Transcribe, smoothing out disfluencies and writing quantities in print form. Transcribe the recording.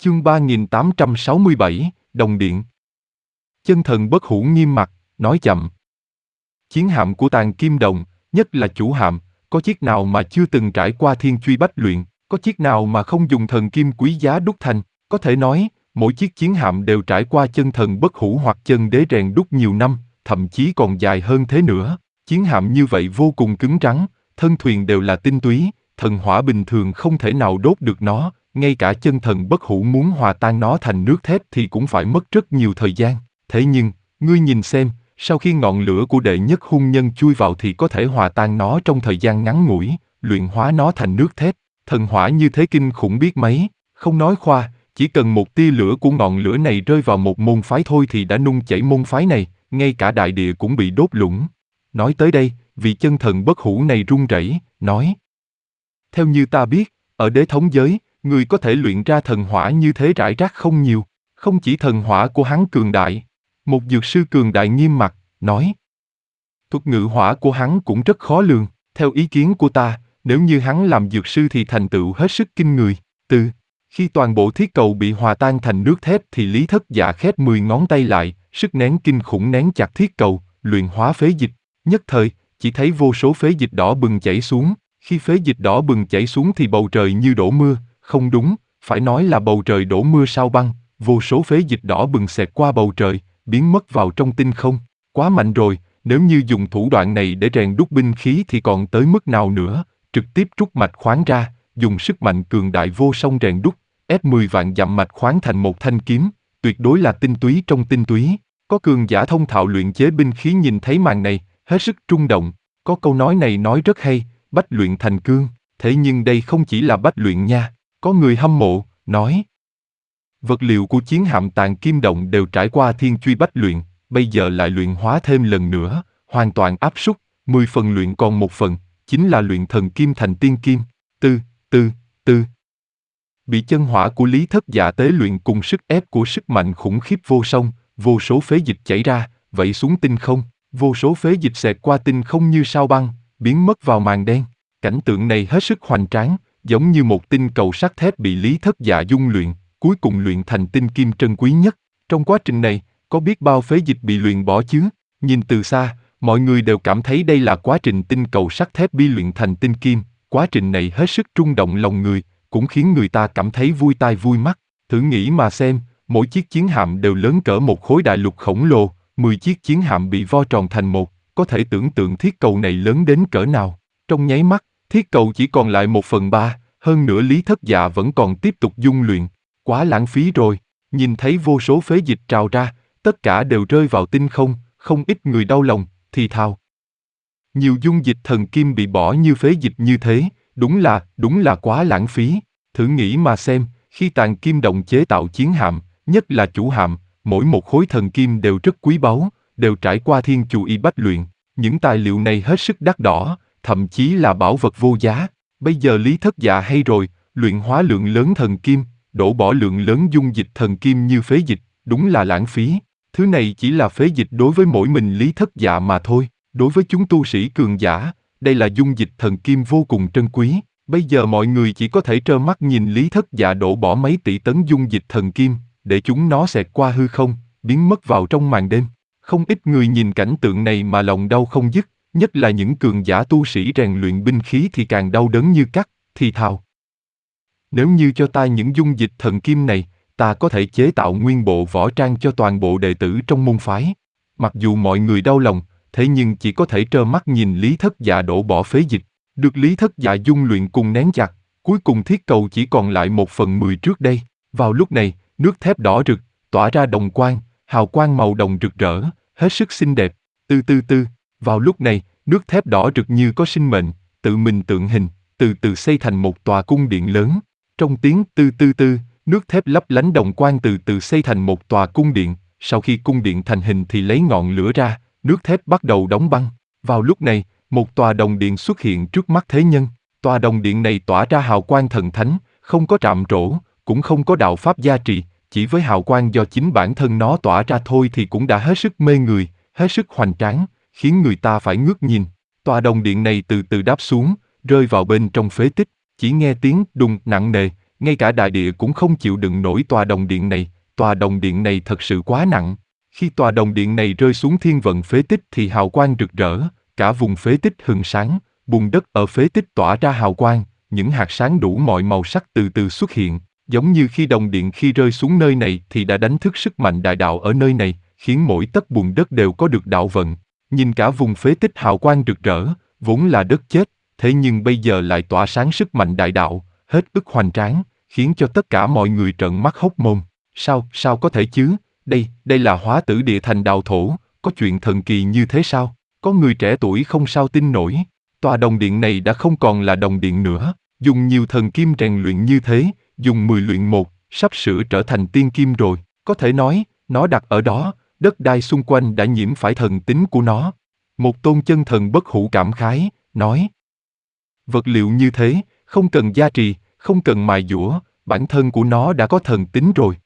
Chương 3867, Đồng Điện. Chân thần bất hủ nghiêm mặt, nói chậm. Chiến hạm của Tàng Kim Đồng, nhất là chủ hạm, có chiếc nào mà chưa từng trải qua thiên truy bách luyện, có chiếc nào mà không dùng thần kim quý giá đúc thành, có thể nói, mỗi chiếc chiến hạm đều trải qua chân thần bất hủ hoặc chân đế rèn đúc nhiều năm, thậm chí còn dài hơn thế nữa. Chiến hạm như vậy vô cùng cứng rắn, thân thuyền đều là tinh túy, thần hỏa bình thường không thể nào đốt được nó, ngay cả chân thần bất hủ muốn hòa tan nó thành nước thép thì cũng phải mất rất nhiều thời gian. Thế nhưng, ngươi nhìn xem, sau khi ngọn lửa của đệ nhất hung nhân chui vào thì có thể hòa tan nó trong thời gian ngắn ngủi, luyện hóa nó thành nước thép. Thần hỏa như thế kinh khủng biết mấy, không nói khoa, chỉ cần một tia lửa của ngọn lửa này rơi vào một môn phái thôi thì đã nung chảy môn phái này, ngay cả đại địa cũng bị đốt lũng. Nói tới đây, vị chân thần bất hủ này run rẩy, nói: theo như ta biết, ở đế thống giới, người có thể luyện ra thần hỏa như thế rải rác không nhiều. Không chỉ thần hỏa của hắn cường đại. Một dược sư cường đại nghiêm mặt, nói: thuật ngự hỏa của hắn cũng rất khó lường. Theo ý kiến của ta, nếu như hắn làm dược sư thì thành tựu hết sức kinh người. Khi toàn bộ thiết cầu bị hòa tan thành nước thép thì Lý Thất Dạ khép 10 ngón tay lại, sức nén kinh khủng nén chặt thiết cầu, luyện hóa phế dịch. Nhất thời, chỉ thấy vô số phế dịch đỏ bừng chảy xuống. Khi phế dịch đỏ bừng chảy xuống thì bầu trời như đổ mưa, không đúng, phải nói là bầu trời đổ mưa sao băng, vô số phế dịch đỏ bừng xẹt qua bầu trời, biến mất vào trong tinh không. Quá mạnh rồi, nếu như dùng thủ đoạn này để rèn đúc binh khí thì còn tới mức nào nữa, trực tiếp rút mạch khoáng ra, dùng sức mạnh cường đại vô song rèn đúc, ép 10 vạn dặm mạch khoáng thành một thanh kiếm, tuyệt đối là tinh túy trong tinh túy. Có cường giả thông thạo luyện chế binh khí nhìn thấy màn này, hết sức rung động. Có câu nói này nói rất hay, bách luyện thành cương, thế nhưng đây không chỉ là bách luyện nha. Có người hâm mộ, nói: vật liệu của chiến hạm Tàng Kim Đồng đều trải qua thiên truy bách luyện, bây giờ lại luyện hóa thêm lần nữa, hoàn toàn áp suất, 10 phần luyện còn 1 phần, chính là luyện thần kim thành tiên kim. Bị chân hỏa của Lý Thất Dạ tế luyện cùng sức ép của sức mạnh khủng khiếp vô song, vô số phế dịch chảy ra, vẩy xuống tinh không, vô số phế dịch xẹt qua tinh không như sao băng, biến mất vào màn đen. Cảnh tượng này hết sức hoành tráng, giống như một tinh cầu sắt thép bị Lý Thất Dạ dung luyện, cuối cùng luyện thành tinh kim trân quý nhất. Trong quá trình này, có biết bao phế dịch bị luyện bỏ chứ? Nhìn từ xa, mọi người đều cảm thấy đây là quá trình tinh cầu sắt thép bị luyện thành tinh kim. Quá trình này hết sức rung động lòng người, cũng khiến người ta cảm thấy vui tai vui mắt. Thử nghĩ mà xem, mỗi chiếc chiến hạm đều lớn cỡ một khối đại lục khổng lồ, 10 chiếc chiến hạm bị vo tròn thành một, có thể tưởng tượng thiết cầu này lớn đến cỡ nào. Trong nháy mắt, thiết cầu chỉ còn lại 1/3, hơn nữa Lý Thất Dạ vẫn còn tiếp tục dung luyện. Quá lãng phí rồi. Nhìn thấy vô số phế dịch trào ra, tất cả đều rơi vào tinh không, không ít người đau lòng, thì thào: nhiều dung dịch thần kim bị bỏ như phế dịch như thế, đúng là quá lãng phí. Thử nghĩ mà xem, khi Tàng Kim Đồng chế tạo chiến hạm, nhất là chủ hạm, mỗi một khối thần kim đều rất quý báu, đều trải qua thiên chủ y bách luyện. Những tài liệu này hết sức đắt đỏ, thậm chí là bảo vật vô giá. Bây giờ Lý Thất Dạ hay rồi, luyện hóa lượng lớn thần kim, đổ bỏ lượng lớn dung dịch thần kim như phế dịch, đúng là lãng phí. Thứ này chỉ là phế dịch đối với mỗi mình Lý Thất Dạ mà thôi. Đối với chúng tu sĩ cường giả, đây là dung dịch thần kim vô cùng trân quý. Bây giờ mọi người chỉ có thể trơ mắt nhìn Lý Thất Dạ đổ bỏ mấy tỷ tấn dung dịch thần kim, để chúng nó xẹt qua hư không, biến mất vào trong màn đêm. Không ít người nhìn cảnh tượng này mà lòng đau không dứt, nhất là những cường giả tu sĩ rèn luyện binh khí thì càng đau đớn như cắt, thì thào: nếu như cho ta những dung dịch thần kim này, ta có thể chế tạo nguyên bộ võ trang cho toàn bộ đệ tử trong môn phái. Mặc dù mọi người đau lòng, thế nhưng chỉ có thể trơ mắt nhìn Lý Thất Dạ đổ bỏ phế dịch, được Lý Thất Dạ dung luyện cùng nén chặt, cuối cùng thiết cầu chỉ còn lại 1/10 trước đây. Vào lúc này, nước thép đỏ rực, tỏa ra đồng quang, hào quang màu đồng rực rỡ, hết sức xinh đẹp. Vào lúc này, nước thép đỏ rực như có sinh mệnh, tự mình tượng hình, từ từ xây thành một tòa cung điện lớn. Trong tiếng nước thép lấp lánh đồng quang từ từ xây thành một tòa cung điện. Sau khi cung điện thành hình thì lấy ngọn lửa ra, nước thép bắt đầu đóng băng. Vào lúc này, một tòa đồng điện xuất hiện trước mắt thế nhân. Tòa đồng điện này tỏa ra hào quang thần thánh, không có rạm rỗ, cũng không có đạo pháp gia trì, chỉ với hào quang do chính bản thân nó tỏa ra thôi thì cũng đã hết sức mê người, hết sức hoành tráng, khiến người ta phải ngước nhìn. Tòa đồng điện này từ từ đáp xuống, rơi vào bên trong phế tích, chỉ nghe tiếng đùng nặng nề, Ngay cả đại địa cũng không chịu đựng nổi tòa đồng điện này thật sự quá nặng. Khi tòa đồng điện này rơi xuống thiên vận phế tích thì hào quang rực rỡ, cả vùng phế tích hừng sáng, bùn đất ở phế tích tỏa ra hào quang, những hạt sáng đủ mọi màu sắc từ từ xuất hiện, giống như khi đồng điện khi rơi xuống nơi này thì đã đánh thức sức mạnh đại đạo ở nơi này, khiến mỗi tấc bùn đất đều có được đạo vận. Nhìn cả vùng phế tích hào quang rực rỡ, vốn là đất chết, thế nhưng bây giờ lại tỏa sáng sức mạnh đại đạo, hết ức hoành tráng, khiến cho tất cả mọi người trợn mắt hốc mồm. Sao có thể chứ? Đây là hóa tử địa thành đạo thổ, có chuyện thần kỳ như thế sao? Có người trẻ tuổi không sao tin nổi. Tòa đồng điện này đã không còn là đồng điện nữa, dùng nhiều thần kim rèn luyện như thế, dùng 10 luyện một, sắp sửa trở thành tiên kim rồi. Có thể nói, nó đặt ở đó, đất đai xung quanh đã nhiễm phải thần tính của nó. Một tôn chân thần bất hủ cảm khái, nói: vật liệu như thế, không cần gia trì, không cần mài dũa, bản thân của nó đã có thần tính rồi.